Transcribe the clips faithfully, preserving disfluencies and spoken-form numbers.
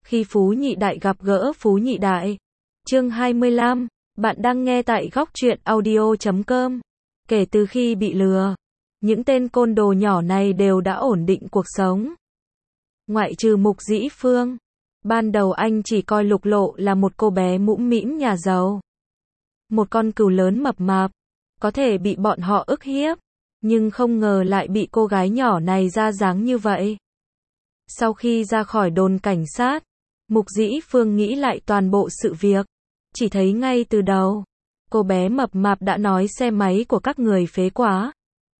Khi Phú Nhị Đại gặp gỡ Phú Nhị Đại. Chương hai mươi lăm, bạn đang nghe tại góc truyện audio chấm com. Kể từ khi bị lừa, những tên côn đồ nhỏ này đều đã ổn định cuộc sống. Ngoại trừ Mục Dĩ Phương. Ban đầu anh chỉ coi Lục Lộ là một cô bé mũm mĩm nhà giàu. Một con cừu lớn mập mạp, có thể bị bọn họ ức hiếp, nhưng không ngờ lại bị cô gái nhỏ này ra dáng như vậy. Sau khi ra khỏi đồn cảnh sát, Mục Dĩ Phương nghĩ lại toàn bộ sự việc, chỉ thấy ngay từ đầu, cô bé mập mạp đã nói xe máy của các người phế quá,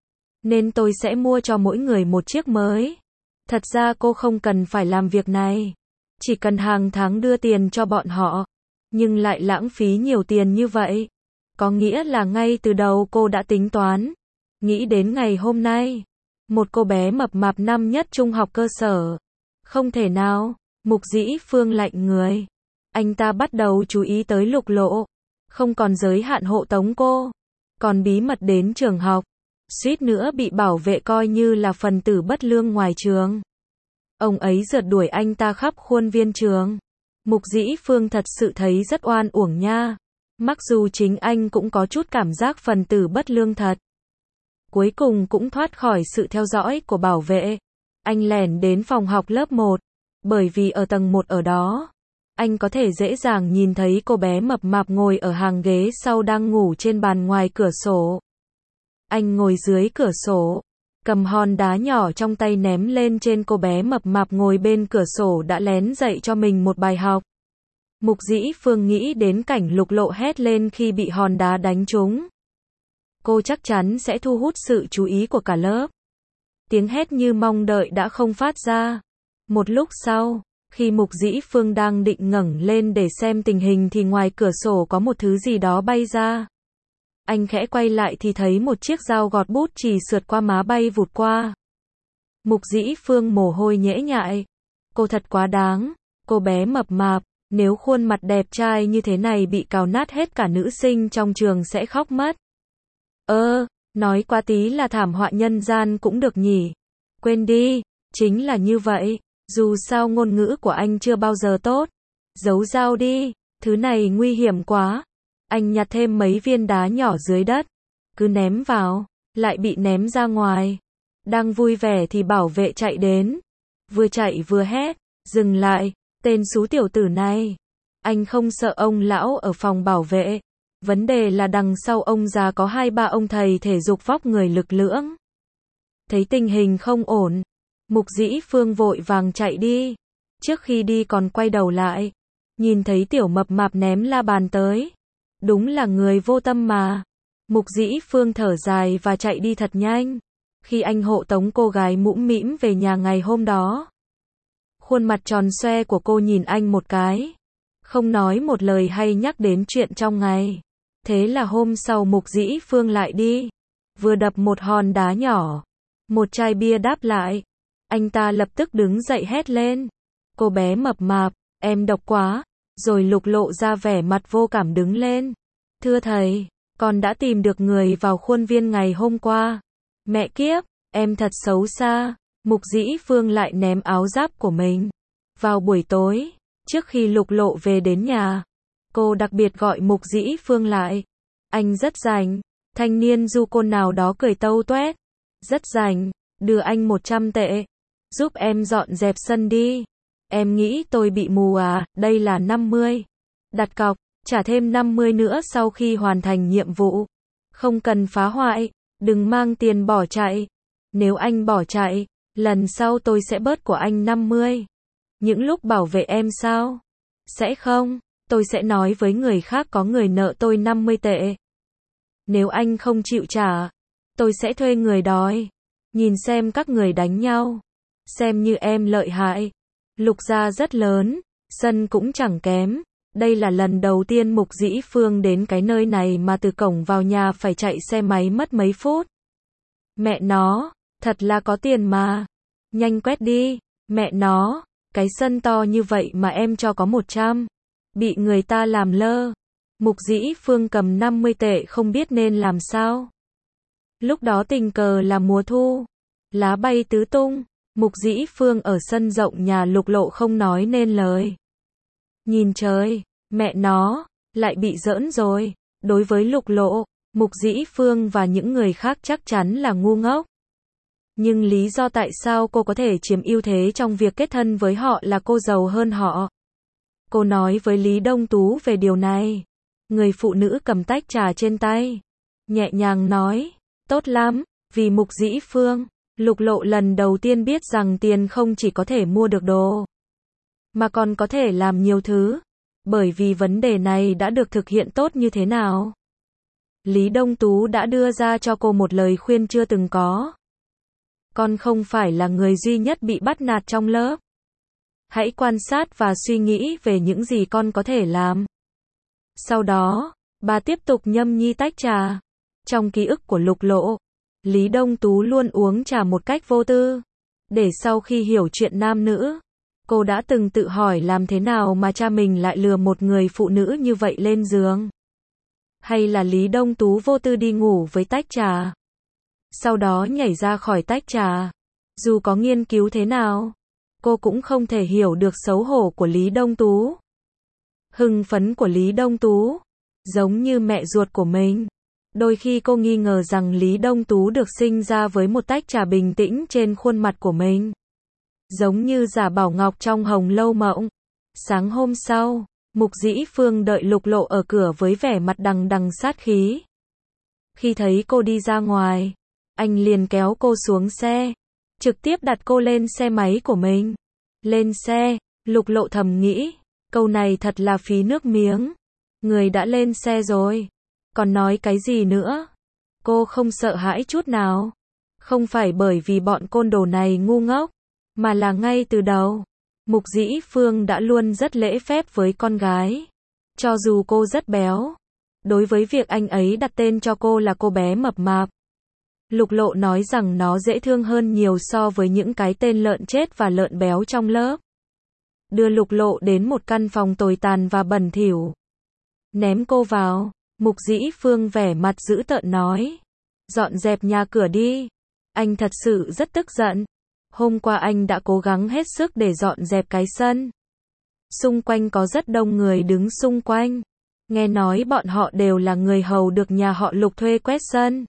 nên tôi sẽ mua cho mỗi người một chiếc mới. Thật ra cô không cần phải làm việc này, chỉ cần hàng tháng đưa tiền cho bọn họ, nhưng lại lãng phí nhiều tiền như vậy. Có nghĩa là ngay từ đầu cô đã tính toán. Nghĩ đến ngày hôm nay, một cô bé mập mạp năm nhất trung học cơ sở. Không thể nào, Mục Dĩ Phương lạnh người. Anh ta bắt đầu chú ý tới Lục Lộ, không còn giới hạn hộ tống cô, còn bí mật đến trường học, suýt nữa bị bảo vệ coi như là phần tử bất lương ngoài trường. Ông ấy rượt đuổi anh ta khắp khuôn viên trường. Mục Dĩ Phương thật sự thấy rất oan uổng nha. Mặc dù chính anh cũng có chút cảm giác phần tử bất lương thật. Cuối cùng cũng thoát khỏi sự theo dõi của bảo vệ. Anh lẻn đến phòng học lớp một, bởi vì ở tầng một ở đó, anh có thể dễ dàng nhìn thấy cô bé mập mạp ngồi ở hàng ghế sau đang ngủ trên bàn ngoài cửa sổ. Anh ngồi dưới cửa sổ, cầm hòn đá nhỏ trong tay ném lên trên cô bé mập mạp ngồi bên cửa sổ đã lén dạy cho mình một bài học. Mục Dĩ Phương nghĩ đến cảnh Lục Lộ hét lên khi bị hòn đá đánh trúng. Cô chắc chắn sẽ thu hút sự chú ý của cả lớp. Tiếng hét như mong đợi đã không phát ra. Một lúc sau, khi Mục Dĩ Phương đang định ngẩng lên để xem tình hình thì ngoài cửa sổ có một thứ gì đó bay ra. Anh khẽ quay lại thì thấy một chiếc dao gọt bút chì sượt qua má bay vụt qua. Mục Dĩ Phương mồ hôi nhễ nhại. Cô thật quá đáng, cô bé mập mạp, nếu khuôn mặt đẹp trai như thế này bị cào nát hết cả nữ sinh trong trường sẽ khóc mất. Ơ, nói quá tí là thảm họa nhân gian cũng được nhỉ. Quên đi, chính là như vậy, dù sao ngôn ngữ của anh chưa bao giờ tốt. Giấu dao đi, thứ này nguy hiểm quá. Anh nhặt thêm mấy viên đá nhỏ dưới đất, cứ ném vào, lại bị ném ra ngoài. Đang vui vẻ thì bảo vệ chạy đến, vừa chạy vừa hét, dừng lại, tên xú tiểu tử này. Anh không sợ ông lão ở phòng bảo vệ, vấn đề là đằng sau ông già có hai ba ông thầy thể dục vóc người lực lưỡng. Thấy tình hình không ổn, Mục Dĩ Phương vội vàng chạy đi. Trước khi đi còn quay đầu lại, nhìn thấy tiểu mập mạp ném la bàn tới. Đúng là người vô tâm mà. Mục Dĩ Phương thở dài và chạy đi thật nhanh. Khi anh hộ tống cô gái mũm mĩm về nhà ngày hôm đó, khuôn mặt tròn xoe của cô nhìn anh một cái, không nói một lời hay nhắc đến chuyện trong ngày. Thế là hôm sau Mục Dĩ Phương lại đi, vừa đập một hòn đá nhỏ, một chai bia đáp lại. Anh ta lập tức đứng dậy hét lên, cô bé mập mạp, em độc quá. Rồi Lục Lộ ra vẻ mặt vô cảm đứng lên. Thưa thầy, con đã tìm được người vào khuôn viên ngày hôm qua. Mẹ kiếp, em thật xấu xa. Mục Dĩ Phương lại ném áo giáp của mình. Vào buổi tối, trước khi Lục Lộ về đến nhà, cô đặc biệt gọi Mục Dĩ Phương lại. Anh rất rảnh. Thanh niên du côn nào đó cười tâu tuét. Rất rảnh, đưa anh một trăm tệ. Giúp em dọn dẹp sân đi. Em nghĩ tôi bị mù à, đây là năm mươi. Đặt cọc, trả thêm năm mươi nữa sau khi hoàn thành nhiệm vụ. Không cần phá hoại, đừng mang tiền bỏ chạy. Nếu anh bỏ chạy, lần sau tôi sẽ bớt của anh năm mươi. Những lúc bảo vệ em sao? Sẽ không, tôi sẽ nói với người khác có người nợ tôi năm mươi tệ. Nếu anh không chịu trả, tôi sẽ thuê người đòi. Nhìn xem các người đánh nhau, xem như em lợi hại. Lục gia rất lớn, sân cũng chẳng kém. Đây là lần đầu tiên Mục Dĩ Phương đến cái nơi này mà từ cổng vào nhà phải chạy xe máy mất mấy phút. Mẹ nó, thật là có tiền mà. Nhanh quét đi, mẹ nó, cái sân to như vậy mà em cho có một trăm. Bị người ta làm lơ. Mục Dĩ Phương cầm năm mươi tệ không biết nên làm sao. Lúc đó tình cờ là mùa thu, lá bay tứ tung. Mục Dĩ Phương ở sân rộng nhà Lục Lộ không nói nên lời. Nhìn trời, mẹ nó, lại bị giỡn rồi. Đối với Lục Lộ, Mục Dĩ Phương và những người khác chắc chắn là ngu ngốc. Nhưng lý do tại sao cô có thể chiếm ưu thế trong việc kết thân với họ là cô giàu hơn họ. Cô nói với Lý Đông Tú về điều này. Người phụ nữ cầm tách trà trên tay, nhẹ nhàng nói, tốt lắm, vì Mục Dĩ Phương, Lục Lộ lần đầu tiên biết rằng tiền không chỉ có thể mua được đồ, mà còn có thể làm nhiều thứ. Bởi vì vấn đề này đã được thực hiện tốt như thế nào. Lý Đông Tú đã đưa ra cho cô một lời khuyên chưa từng có. Con không phải là người duy nhất bị bắt nạt trong lớp. Hãy quan sát và suy nghĩ về những gì con có thể làm. Sau đó, bà tiếp tục nhâm nhi tách trà. Trong ký ức của Lục Lộ, Lý Đông Tú luôn uống trà một cách vô tư. Để sau khi hiểu chuyện nam nữ, cô đã từng tự hỏi làm thế nào mà cha mình lại lừa một người phụ nữ như vậy lên giường. Hay là Lý Đông Tú vô tư đi ngủ với tách trà, sau đó nhảy ra khỏi tách trà. Dù có nghiên cứu thế nào, cô cũng không thể hiểu được xấu hổ của Lý Đông Tú. Hưng phấn của Lý Đông Tú, giống như mẹ ruột của mình. Đôi khi cô nghi ngờ rằng Lý Đông Tú được sinh ra với một tách trà bình tĩnh trên khuôn mặt của mình. Giống như Giả Bảo Ngọc trong Hồng Lâu Mộng. Sáng hôm sau, Mục Dĩ Phương đợi Lục Lộ ở cửa với vẻ mặt đằng đằng sát khí. Khi thấy cô đi ra ngoài, anh liền kéo cô xuống xe, trực tiếp đặt cô lên xe máy của mình. Lên xe, Lục Lộ thầm nghĩ, câu này thật là phí nước miếng. Người đã lên xe rồi, còn nói cái gì nữa? Cô không sợ hãi chút nào. Không phải bởi vì bọn côn đồ này ngu ngốc, mà là ngay từ đầu, Mục Dĩ Phương đã luôn rất lễ phép với con gái. Cho dù cô rất béo, đối với việc anh ấy đặt tên cho cô là cô bé mập mạp, Lục Lộ nói rằng nó dễ thương hơn nhiều so với những cái tên lợn chết và lợn béo trong lớp. Đưa Lục Lộ đến một căn phòng tồi tàn và bẩn thỉu. Ném cô vào, Mục Dĩ Phương vẻ mặt dữ tợn nói, dọn dẹp nhà cửa đi. Anh thật sự rất tức giận. Hôm qua anh đã cố gắng hết sức để dọn dẹp cái sân. Xung quanh có rất đông người đứng xung quanh. Nghe nói bọn họ đều là người hầu được nhà họ Lục thuê quét sân.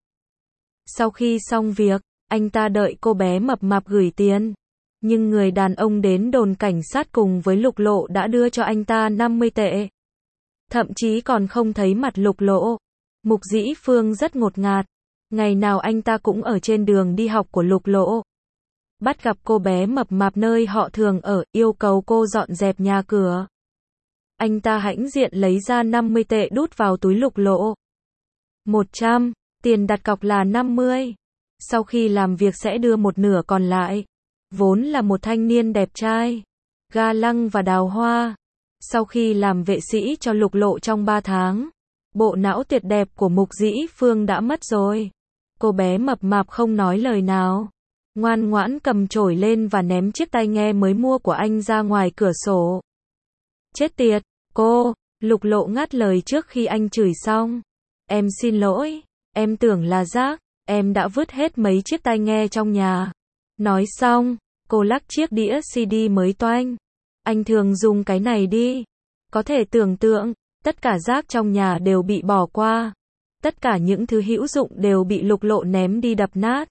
Sau khi xong việc, anh ta đợi cô bé mập mạp gửi tiền. Nhưng người đàn ông đến đồn cảnh sát cùng với Lục Lộ đã đưa cho anh ta năm mươi tệ. Thậm chí còn không thấy mặt Lục Lộ. Mục Dĩ Phương rất ngột ngạt. Ngày nào anh ta cũng ở trên đường đi học của Lục Lộ. Bắt gặp cô bé mập mạp nơi họ thường ở, yêu cầu cô dọn dẹp nhà cửa. Anh ta hãnh diện lấy ra năm mươi tệ đút vào túi Lục Lộ. một trăm, tiền đặt cọc là năm mươi. Sau khi làm việc sẽ đưa một nửa còn lại. Vốn là một thanh niên đẹp trai, ga lăng và đào hoa. Sau khi làm vệ sĩ cho Lục Lộ trong ba tháng, bộ não tuyệt đẹp của Mục Dĩ Phương đã mất rồi. Cô bé mập mạp không nói lời nào, ngoan ngoãn cầm chổi lên và ném chiếc tai nghe mới mua của anh ra ngoài cửa sổ. Chết tiệt, cô, Lục Lộ ngắt lời trước khi anh chửi xong. Em xin lỗi, em tưởng là rác, em đã vứt hết mấy chiếc tai nghe trong nhà. Nói xong, cô lắc chiếc đĩa xê đê mới toanh. Anh thường dùng cái này đi. Có thể tưởng tượng, tất cả rác trong nhà đều bị bỏ qua. Tất cả những thứ hữu dụng đều bị Lục Lộ ném đi đập nát.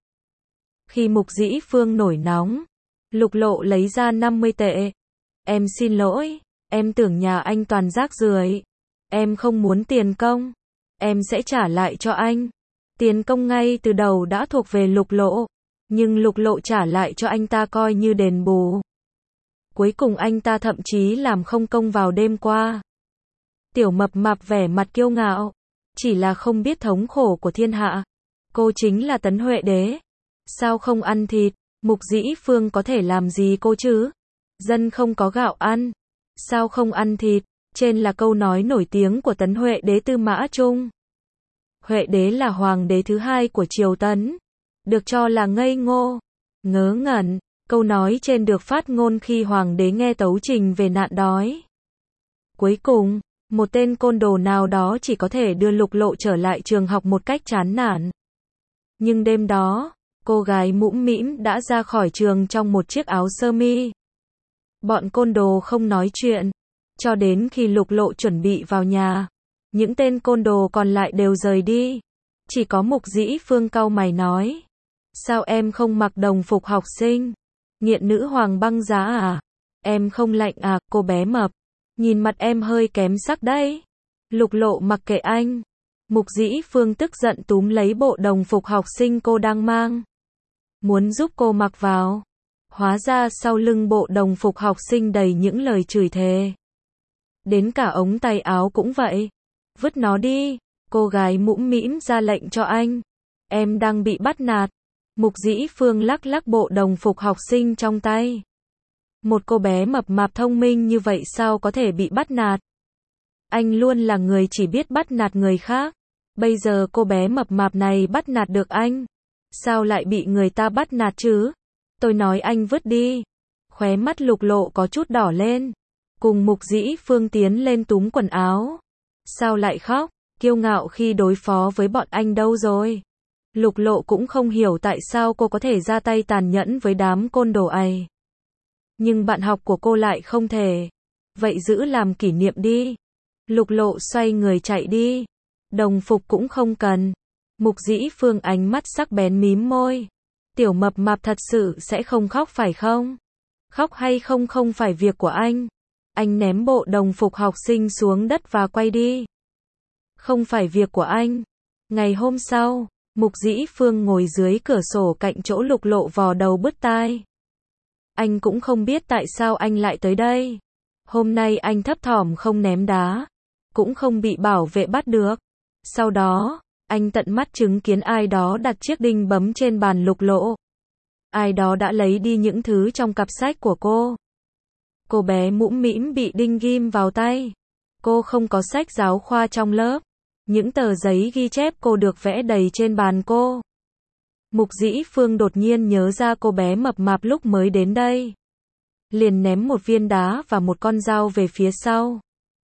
Khi Mục Dĩ Phương nổi nóng, Lục Lộ lấy ra năm mươi tệ. Em xin lỗi, em tưởng nhà anh toàn rác rưởi. Em không muốn tiền công. Em sẽ trả lại cho anh. Tiền công ngay từ đầu đã thuộc về Lục Lộ. Nhưng Lục Lộ trả lại cho anh ta coi như đền bù. Cuối cùng anh ta thậm chí làm không công vào đêm qua. Tiểu mập mạp vẻ mặt kiêu ngạo. Chỉ là không biết thống khổ của thiên hạ. Cô chính là Tấn Huệ Đế. Sao không ăn thịt? Mục Dĩ Phương có thể làm gì cô chứ? Dân không có gạo ăn. Sao không ăn thịt? Trên là câu nói nổi tiếng của Tấn Huệ Đế Tư Mã Trung. Huệ Đế là hoàng đế thứ hai của triều Tấn. Được cho là ngây ngô, ngớ ngẩn. Câu nói trên được phát ngôn khi hoàng đế nghe tấu trình về nạn đói. Cuối cùng, một tên côn đồ nào đó chỉ có thể đưa Lục Lộ trở lại trường học một cách chán nản. Nhưng đêm đó, cô gái mũm mĩm đã ra khỏi trường trong một chiếc áo sơ mi. Bọn côn đồ không nói chuyện, cho đến khi Lục Lộ chuẩn bị vào nhà. Những tên côn đồ còn lại đều rời đi. Chỉ có Mục Dĩ Phương cau mày nói. Sao em không mặc đồng phục học sinh? Nghiện nữ hoàng băng giá à? Em không lạnh à, cô bé mập? Nhìn mặt em hơi kém sắc đấy. Lục Lộ mặc kệ anh. Mục Dĩ Phương tức giận túm lấy bộ đồng phục học sinh cô đang mang. Muốn giúp cô mặc vào. Hóa ra sau lưng bộ đồng phục học sinh đầy những lời chửi thề. Đến cả ống tay áo cũng vậy. Vứt nó đi. Cô gái mũm mĩm ra lệnh cho anh. Em đang bị bắt nạt. Mục Dĩ Phương lắc lắc bộ đồng phục học sinh trong tay. Một cô bé mập mạp thông minh như vậy sao có thể bị bắt nạt? Anh luôn là người chỉ biết bắt nạt người khác. Bây giờ cô bé mập mạp này bắt nạt được anh. Sao lại bị người ta bắt nạt chứ? Tôi nói anh vứt đi. Khóe mắt Lục Lộ có chút đỏ lên. Cùng Mục Dĩ Phương tiến lên túm quần áo. Sao lại khóc? Kiêu ngạo khi đối phó với bọn anh đâu rồi? Lục Lộ cũng không hiểu tại sao cô có thể ra tay tàn nhẫn với đám côn đồ ấy. Nhưng bạn học của cô lại không thể. Vậy giữ làm kỷ niệm đi. Lục Lộ xoay người chạy đi. Đồng phục cũng không cần. Mục Dĩ Phương ánh mắt sắc bén mím môi. Tiểu mập mạp thật sự sẽ không khóc phải không? Khóc hay không không phải việc của anh. Anh ném bộ đồng phục học sinh xuống đất và quay đi. Không phải việc của anh. Ngày hôm sau, Mục Dĩ Phương ngồi dưới cửa sổ cạnh chỗ Lục Lộ vò đầu bứt tai. Anh cũng không biết tại sao anh lại tới đây. Hôm nay anh thấp thỏm không ném đá. Cũng không bị bảo vệ bắt được. Sau đó, anh tận mắt chứng kiến ai đó đặt chiếc đinh bấm trên bàn Lục Lộ. Ai đó đã lấy đi những thứ trong cặp sách của cô. Cô bé mũm mĩm bị đinh ghim vào tay. Cô không có sách giáo khoa trong lớp. Những tờ giấy ghi chép cô được vẽ đầy trên bàn cô. Mục Dĩ Phương đột nhiên nhớ ra cô bé mập mạp lúc mới đến đây. Liền ném một viên đá và một con dao về phía sau.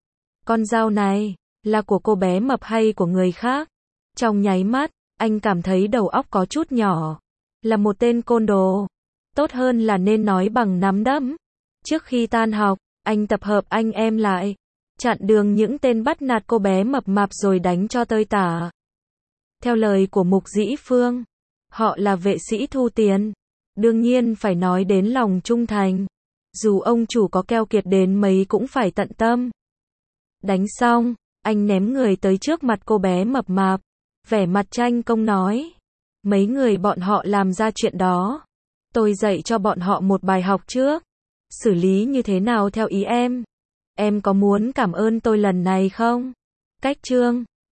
Con dao này, là của cô bé mập hay của người khác? Trong nháy mắt, anh cảm thấy đầu óc có chút nhỏ. Là một tên côn đồ. Tốt hơn là nên nói bằng nắm đấm. Trước khi tan học, anh tập hợp anh em lại. Chặn đường những tên bắt nạt cô bé mập mạp rồi đánh cho tơi tả. Theo lời của Mục Dĩ Phương, họ là vệ sĩ thu tiền. Đương nhiên phải nói đến lòng trung thành. Dù ông chủ có keo kiệt đến mấy cũng phải tận tâm. Đánh xong, anh ném người tới trước mặt cô bé mập mạp. Vẻ mặt tranh công nói. Mấy người bọn họ làm ra chuyện đó. Tôi dạy cho bọn họ một bài học trước. Xử lý như thế nào theo ý em? Em có muốn cảm ơn tôi lần này không? Cách chương